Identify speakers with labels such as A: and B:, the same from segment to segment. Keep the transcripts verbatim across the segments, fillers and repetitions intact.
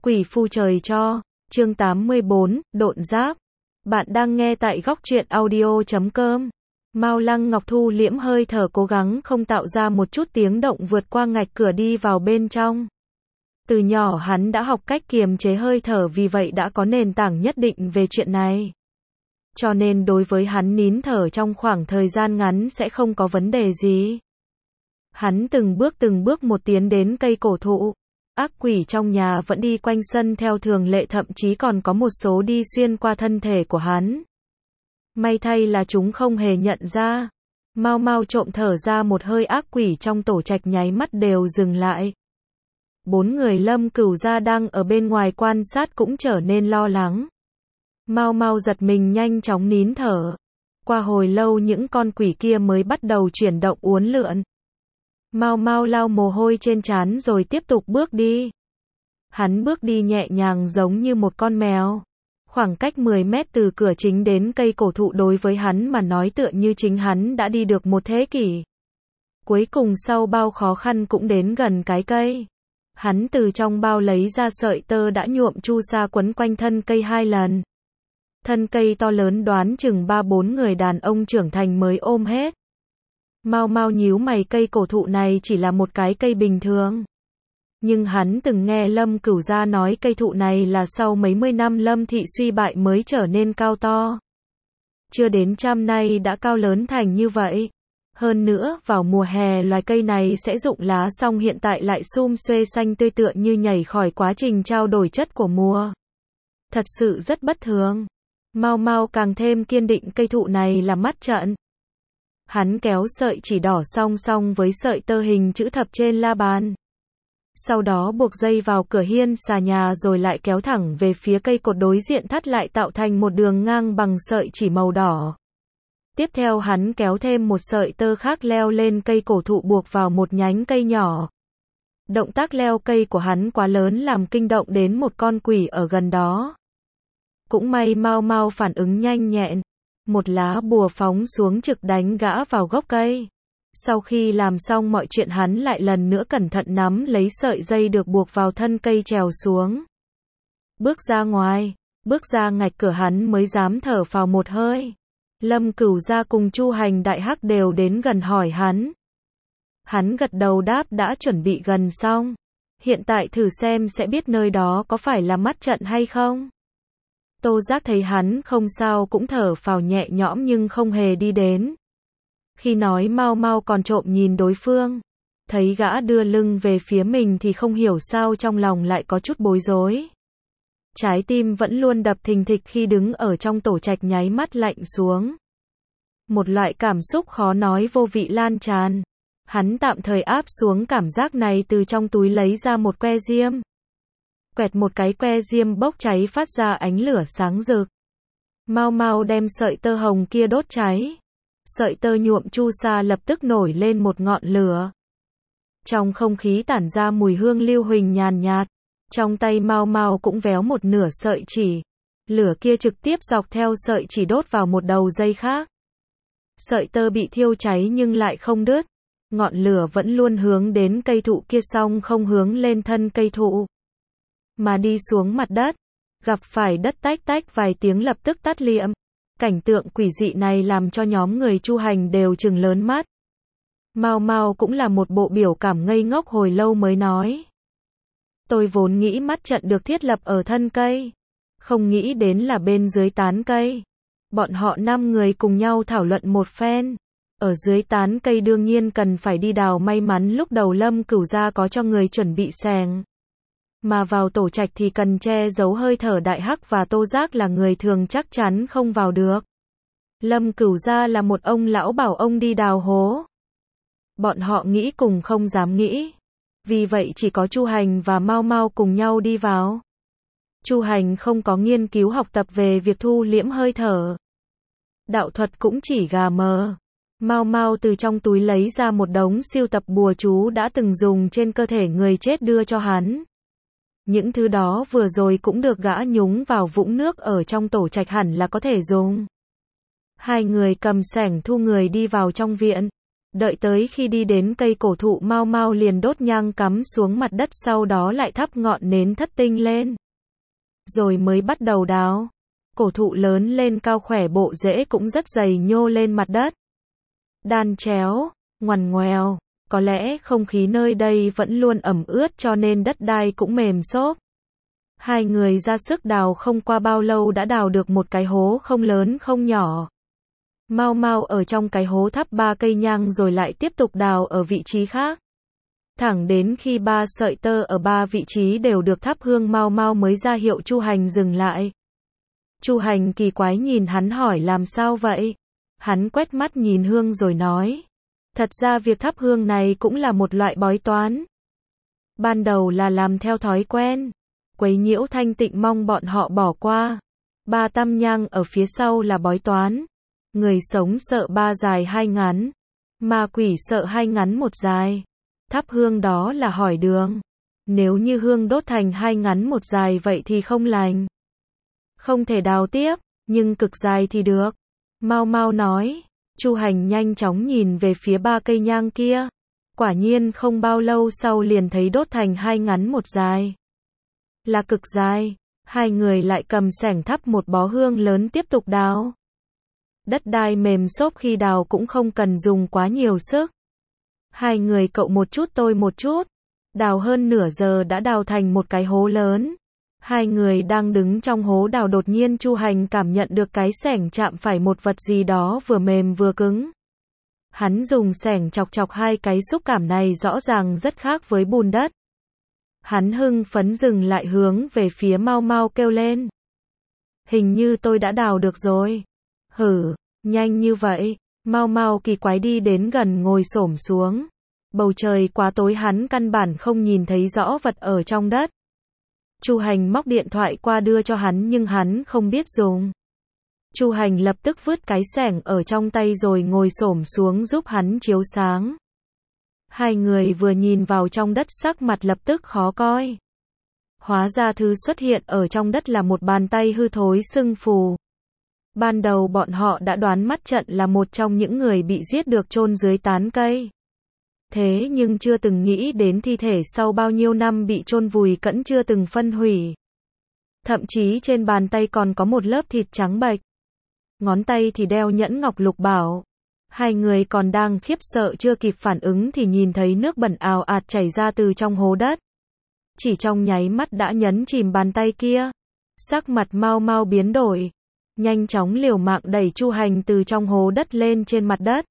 A: Quỷ phu trời cho, chương tám mươi bốn, độn giáp. Bạn đang nghe tại góc truyện audio chấm com. Mao Lăng Ngọc thu liễm hơi thở, cố gắng không tạo ra một chút tiếng động, vượt qua ngạch cửa đi vào bên trong. Từ nhỏ hắn đã học cách kiềm chế hơi thở, vì vậy đã có nền tảng nhất định về chuyện này. Cho nên đối với hắn, nín thở trong khoảng thời gian ngắn sẽ không có vấn đề gì. Hắn từng bước từng bước một tiến đến cây cổ thụ. Ác quỷ trong nhà vẫn đi quanh sân theo thường lệ, thậm chí còn có một số đi xuyên qua thân thể của hắn. May thay là chúng không hề nhận ra. Mau mau trộm thở ra một hơi, ác quỷ trong tổ trạch nháy mắt đều dừng lại. Bốn người Lâm Cửu gia đang ở bên ngoài quan sát cũng trở nên lo lắng. Mau mau giật mình, nhanh chóng nín thở. Qua hồi lâu những con quỷ kia mới bắt đầu chuyển động uốn lượn. Mau mau lau mồ hôi trên trán rồi tiếp tục bước đi. Hắn bước đi nhẹ nhàng giống như một con mèo. Khoảng cách mười mét từ cửa chính đến cây cổ thụ đối với hắn mà nói tựa như chính hắn đã đi được một thế kỷ. Cuối cùng sau bao khó khăn cũng đến gần cái cây. Hắn từ trong bao lấy ra sợi tơ đã nhuộm chu sa quấn quanh thân cây hai lần. Thân cây to lớn, đoán chừng ba bốn người đàn ông trưởng thành mới ôm hết. Mau mau nhíu mày, cây cổ thụ này chỉ là một cái cây bình thường. Nhưng hắn từng nghe Lâm Cửu gia nói cây thụ này là sau mấy mươi năm Lâm thị suy bại mới trở nên cao to. Chưa đến trăm nay đã cao lớn thành như vậy. Hơn nữa, vào mùa hè loài cây này sẽ rụng lá, xong hiện tại lại sum xuê xanh tươi, tựa như nhảy khỏi quá trình trao đổi chất của mùa. Thật sự rất bất thường. Mau mau càng thêm kiên định cây thụ này là mắt trận. Hắn kéo sợi chỉ đỏ song song với sợi tơ hình chữ thập trên la bàn. Sau đó buộc dây vào cửa hiên xà nhà, rồi lại kéo thẳng về phía cây cột đối diện, thắt lại tạo thành một đường ngang bằng sợi chỉ màu đỏ. Tiếp theo hắn kéo thêm một sợi tơ khác leo lên cây cổ thụ, buộc vào một nhánh cây nhỏ. Động tác leo cây của hắn quá lớn, làm kinh động đến một con quỷ ở gần đó. Cũng may mau mau phản ứng nhanh nhẹn. Một lá bùa phóng xuống trực đánh gã vào gốc cây. Sau khi làm xong mọi chuyện, hắn lại lần nữa cẩn thận nắm lấy sợi dây được buộc vào thân cây, trèo xuống. Bước ra ngoài, bước ra ngạch cửa hắn mới dám thở phào một hơi. Lâm Cửu gia cùng Chu Hành đại hắc đều đến gần hỏi hắn. Hắn gật đầu đáp đã chuẩn bị gần xong. Hiện tại thử xem sẽ biết nơi đó có phải là mắt trận hay không. Tô Giác thấy hắn không sao cũng thở phào nhẹ nhõm, nhưng không hề đi đến. Khi nói mau mau còn trộm nhìn đối phương. Thấy gã đưa lưng về phía mình thì không hiểu sao trong lòng lại có chút bối rối. Trái tim vẫn luôn đập thình thịch, khi đứng ở trong tổ trạch nháy mắt lạnh xuống. Một loại cảm xúc khó nói vô vị lan tràn. Hắn tạm thời áp xuống cảm giác này, từ trong túi lấy ra một que diêm. Quẹt một cái, que diêm bốc cháy phát ra ánh lửa sáng rực. Mau mau đem sợi tơ hồng kia đốt cháy. Sợi tơ nhuộm chu sa lập tức nổi lên một ngọn lửa. Trong không khí tản ra mùi hương lưu huỳnh nhàn nhạt. Trong tay mau mau cũng véo một nửa sợi chỉ. Lửa kia trực tiếp dọc theo sợi chỉ đốt vào một đầu dây khác. Sợi tơ bị thiêu cháy nhưng lại không đứt. Ngọn lửa vẫn luôn hướng đến cây thụ kia, xong không hướng lên thân cây thụ, mà đi xuống mặt đất. Gặp phải đất tách tách vài tiếng lập tức tắt liệm. Cảnh tượng quỷ dị này làm cho nhóm người Chu Hành đều trừng lớn mắt. Mau mau cũng là một bộ biểu cảm ngây ngốc, hồi lâu mới nói. Tôi vốn nghĩ mắt trận được thiết lập ở thân cây. Không nghĩ đến là bên dưới tán cây. Bọn họ năm người cùng nhau thảo luận một phen. Ở dưới tán cây đương nhiên cần phải đi đào, may mắn lúc đầu Lâm Cửu gia có cho người chuẩn bị xèng. Mà vào tổ trạch thì cần che giấu hơi thở, đại hắc và Tô Giác là người thường chắc chắn không vào được. Lâm Cửu gia là một ông lão, bảo ông đi đào hố. Bọn họ nghĩ cùng không dám nghĩ. Vì vậy chỉ có Chu Hành và Mau Mau cùng nhau đi vào. Chu Hành không có nghiên cứu học tập về việc thu liễm hơi thở. Đạo thuật cũng chỉ gà mờ. Mau Mau từ trong túi lấy ra một đống siêu tập bùa chú đã từng dùng trên cơ thể người chết đưa cho hắn. Những thứ đó vừa rồi cũng được gã nhúng vào vũng nước ở trong tổ trạch, hẳn là có thể dùng. Hai người cầm xẻng thu người đi vào trong viện. Đợi tới khi đi đến cây cổ thụ, Mau Mau liền đốt nhang cắm xuống mặt đất, sau đó lại thắp ngọn nến thất tinh lên. Rồi mới bắt đầu đào. Cổ thụ lớn lên cao khỏe, bộ rễ cũng rất dày nhô lên mặt đất. Đan chéo, ngoằn ngoèo, có lẽ không khí nơi đây vẫn luôn ẩm ướt cho nên đất đai cũng mềm xốp. Hai người ra sức đào, không qua bao lâu đã đào được một cái hố không lớn không nhỏ. Mau Mau ở trong cái hố thắp ba cây nhang rồi lại tiếp tục đào ở vị trí khác. Thẳng đến khi ba sợi tơ ở ba vị trí đều được thắp hương, Mau Mau mới ra hiệu Chu Hành dừng lại. Chu Hành kỳ quái nhìn hắn hỏi làm sao vậy? Hắn quét mắt nhìn hương rồi nói. Thật ra việc thắp hương này cũng là một loại bói toán. Ban đầu là làm theo thói quen. Quấy nhiễu thanh tịnh, mong bọn họ bỏ qua. Ba tam nhang ở phía sau là bói toán. Người sống sợ ba dài hai ngắn. Ma quỷ sợ hai ngắn một dài. Thắp hương đó là hỏi đường. Nếu như hương đốt thành hai ngắn một dài vậy thì không lành. Không thể đào tiếp, nhưng cực dài thì được. Mau Mau nói. Chu Hành nhanh chóng nhìn về phía ba cây nhang kia. Quả nhiên không bao lâu sau liền thấy đốt thành hai ngắn một dài. Là cực dài. Hai người lại cầm xẻng thắp một bó hương lớn tiếp tục đào. Đất đai mềm xốp, khi đào cũng không cần dùng quá nhiều sức. Hai người cậu một chút tôi một chút. Đào hơn nửa giờ đã đào thành một cái hố lớn. Hai người đang đứng trong hố đào, đột nhiên Chu Hành cảm nhận được cái xẻng chạm phải một vật gì đó vừa mềm vừa cứng. Hắn dùng xẻng chọc chọc hai cái, xúc cảm này rõ ràng rất khác với bùn đất. Hắn hưng phấn dừng lại, hướng về phía Mau Mau kêu lên. Hình như tôi đã đào được rồi. Hử, nhanh như vậy. Mau Mau kỳ quái đi đến gần, ngồi xổm xuống. Bầu trời quá tối, hắn căn bản không nhìn thấy rõ vật ở trong đất. Chu Hành móc điện thoại qua đưa cho hắn nhưng hắn không biết dùng. Chu Hành lập tức vứt cái xẻng ở trong tay rồi ngồi xổm xuống giúp hắn chiếu sáng. Hai người vừa nhìn vào trong đất, sắc mặt lập tức khó coi. Hóa ra thứ xuất hiện ở trong đất là một bàn tay hư thối sưng phù. Ban đầu bọn họ đã đoán mắt trận là một trong những người bị giết được chôn dưới tán cây. Thế nhưng chưa từng nghĩ đến thi thể sau bao nhiêu năm bị chôn vùi cẫn chưa từng phân hủy. Thậm chí trên bàn tay còn có một lớp thịt trắng bệch. Ngón tay thì đeo nhẫn ngọc lục bảo. Hai người còn đang khiếp sợ chưa kịp phản ứng thì nhìn thấy nước bẩn ào ạt chảy ra từ trong hố đất. Chỉ trong nháy mắt đã nhấn chìm bàn tay kia. Sắc mặt Mau Mau biến đổi. Nhanh chóng liều mạng đẩy Chu Hành từ trong hố đất lên trên mặt đất.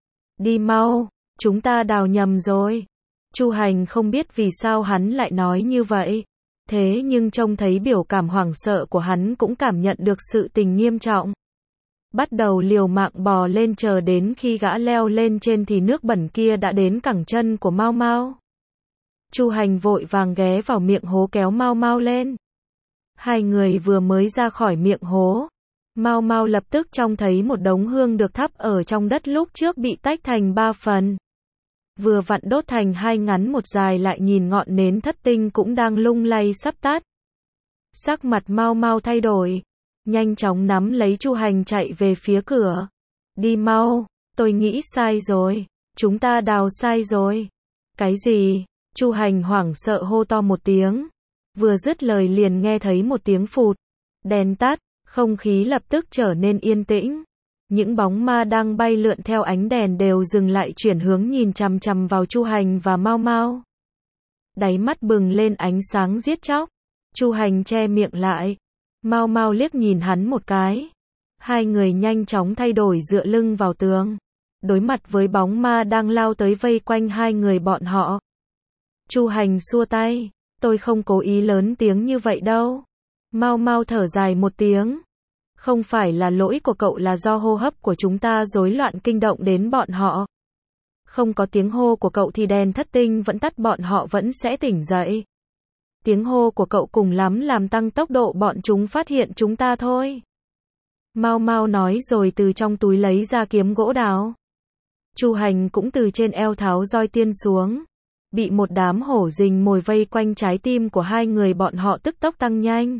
A: Đi mau, chúng ta đào nhầm rồi. Chu Hành không biết vì sao hắn lại nói như vậy. Thế nhưng trông thấy biểu cảm hoảng sợ của hắn cũng cảm nhận được sự tình nghiêm trọng. Bắt đầu liều mạng bò lên, chờ đến khi gã leo lên trên thì nước bẩn kia đã đến cẳng chân của Mau Mau. Chu Hành vội vàng ghé vào miệng hố kéo Mau Mau lên. Hai người vừa mới ra khỏi miệng hố, Mau Mau lập tức trông thấy một đống hương được thắp ở trong đất lúc trước bị tách thành ba phần. Vừa vặn đốt thành hai ngắn một dài, lại nhìn ngọn nến thất tinh cũng đang lung lay sắp tắt. Sắc mặt Mau Mau thay đổi, nhanh chóng nắm lấy Chu Hành chạy về phía cửa. Đi mau, tôi nghĩ sai rồi, chúng ta đào sai rồi. Cái gì? Chu Hành hoảng sợ hô to một tiếng. Vừa dứt lời liền nghe thấy một tiếng phụt. Đèn tắt, không khí lập tức trở nên yên tĩnh. Những bóng ma đang bay lượn theo ánh đèn đều dừng lại, chuyển hướng nhìn chằm chằm vào Chu Hành và Mau Mau. Đáy mắt bừng lên ánh sáng giết chóc. Chu Hành che miệng lại. Mau Mau liếc nhìn hắn một cái. Hai người nhanh chóng thay đổi, dựa lưng vào tường, đối mặt với bóng ma đang lao tới vây quanh hai người bọn họ. Chu Hành xua tay. Tôi không cố ý lớn tiếng như vậy đâu. Mau Mau thở dài một tiếng. Không phải là lỗi của cậu, là do hô hấp của chúng ta rối loạn kinh động đến bọn họ. Không có tiếng hô của cậu thì đèn thất tinh vẫn tắt, bọn họ vẫn sẽ tỉnh dậy. Tiếng hô của cậu cùng lắm làm tăng tốc độ bọn chúng phát hiện chúng ta thôi. Mau Mau nói rồi từ trong túi lấy ra kiếm gỗ đào. Chu Hành cũng từ trên eo tháo roi tiên xuống. Bị một đám hổ rình mồi vây quanh, trái tim của hai người bọn họ tức tốc tăng nhanh.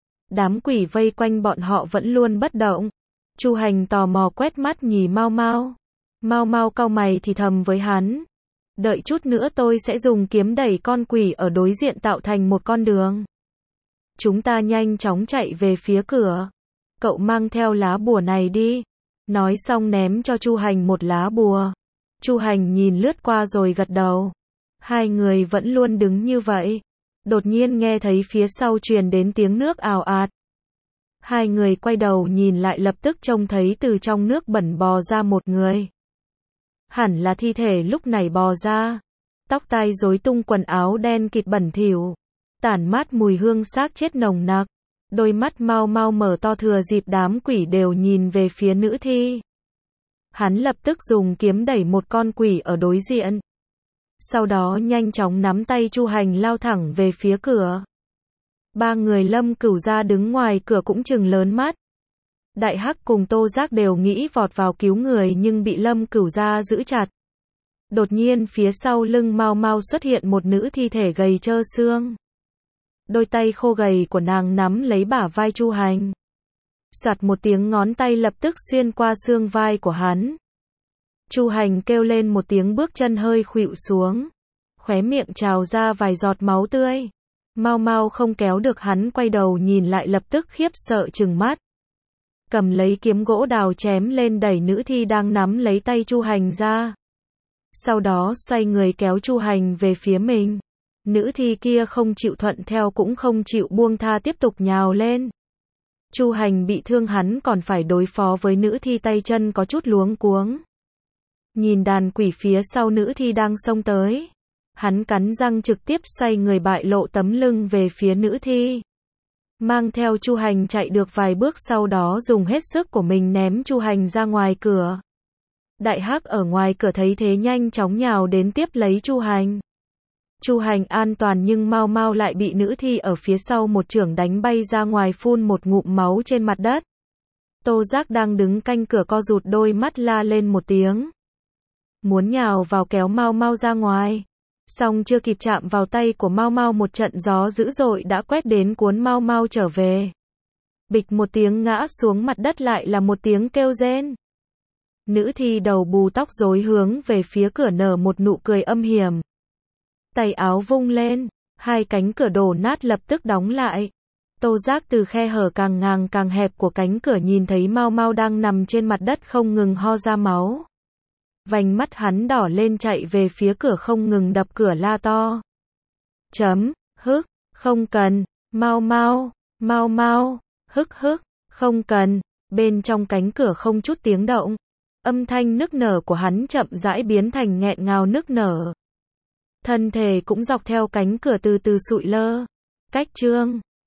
A: Đám quỷ vây quanh bọn họ vẫn luôn bất động. Chu Hành tò mò quét mắt nhìn Mau Mau. Mau Mau cau mày thì thầm với hắn. Đợi chút nữa tôi sẽ dùng kiếm đẩy con quỷ ở đối diện tạo thành một con đường. Chúng ta nhanh chóng chạy về phía cửa. Cậu mang theo lá bùa này đi. Nói xong ném cho Chu Hành một lá bùa. Chu Hành nhìn lướt qua rồi gật đầu. Hai người vẫn luôn đứng như vậy. Đột nhiên nghe thấy phía sau truyền đến tiếng nước ào ạt. Hai người quay đầu nhìn lại lập tức trông thấy từ trong nước bẩn bò ra một người. Hẳn là thi thể lúc này bò ra. Tóc tai rối tung, quần áo đen kịt bẩn thỉu, tản mát mùi hương xác chết nồng nặc. Đôi mắt Mau Mau mở to thừa dịp đám quỷ đều nhìn về phía nữ thi. Hắn lập tức dùng kiếm đẩy một con quỷ ở đối diện. Sau đó nhanh chóng nắm tay Chu Hành lao thẳng về phía cửa. Ba người Lâm Cửu Gia đứng ngoài cửa cũng trừng lớn mắt. Đại Hắc cùng Tô Giác đều nghĩ vọt vào cứu người nhưng bị Lâm Cửu Gia giữ chặt. Đột nhiên phía sau lưng Mau Mau xuất hiện một nữ thi thể gầy trơ xương. Đôi tay khô gầy của nàng nắm lấy bả vai Chu Hành. Soạt một tiếng, ngón tay lập tức xuyên qua xương vai của hắn. Chu Hành kêu lên một tiếng, bước chân hơi khuỵu xuống. Khóe miệng trào ra vài giọt máu tươi. Mau Mau không kéo được hắn quay đầu nhìn lại lập tức khiếp sợ trừng mắt. Cầm lấy kiếm gỗ đào chém lên đẩy nữ thi đang nắm lấy tay Chu Hành ra. Sau đó xoay người kéo Chu Hành về phía mình. Nữ thi kia không chịu thuận theo cũng không chịu buông tha, tiếp tục nhào lên. Chu Hành bị thương, hắn còn phải đối phó với nữ thi, tay chân có chút luống cuống. Nhìn đàn quỷ phía sau nữ thi đang xông tới. Hắn cắn răng trực tiếp xoay người bại lộ tấm lưng về phía nữ thi. Mang theo Chu Hành chạy được vài bước, sau đó dùng hết sức của mình ném Chu Hành ra ngoài cửa. Đại Hắc ở ngoài cửa thấy thế nhanh chóng nhào đến tiếp lấy Chu Hành. Chu Hành an toàn nhưng Mau Mau lại bị nữ thi ở phía sau một chưởng đánh bay ra ngoài, phun một ngụm máu trên mặt đất. Tô Giác đang đứng canh cửa co rụt đôi mắt, la lên một tiếng. Muốn nhào vào kéo Mau Mau ra ngoài. Xong chưa kịp chạm vào tay của Mau Mau, một trận gió dữ dội đã quét đến cuốn Mau Mau trở về. Bịch một tiếng ngã xuống mặt đất, lại là một tiếng kêu rên. Nữ thi đầu bù tóc rối hướng về phía cửa nở một nụ cười âm hiểm. Tay áo vung lên, hai cánh cửa đổ nát lập tức đóng lại. Tô Giác từ khe hở càng ngang càng hẹp của cánh cửa nhìn thấy Mau Mau đang nằm trên mặt đất không ngừng ho ra máu. Vành mắt hắn đỏ lên, chạy về phía cửa không ngừng đập cửa la to. Chấm, hức, không cần, Mau Mau, Mau Mau, hức hức, không cần. Bên trong cánh cửa không chút tiếng động. Âm thanh nức nở của hắn chậm rãi biến thành nghẹn ngào nức nở. Thân thể cũng dọc theo cánh cửa từ từ sụi lơ. Cách chương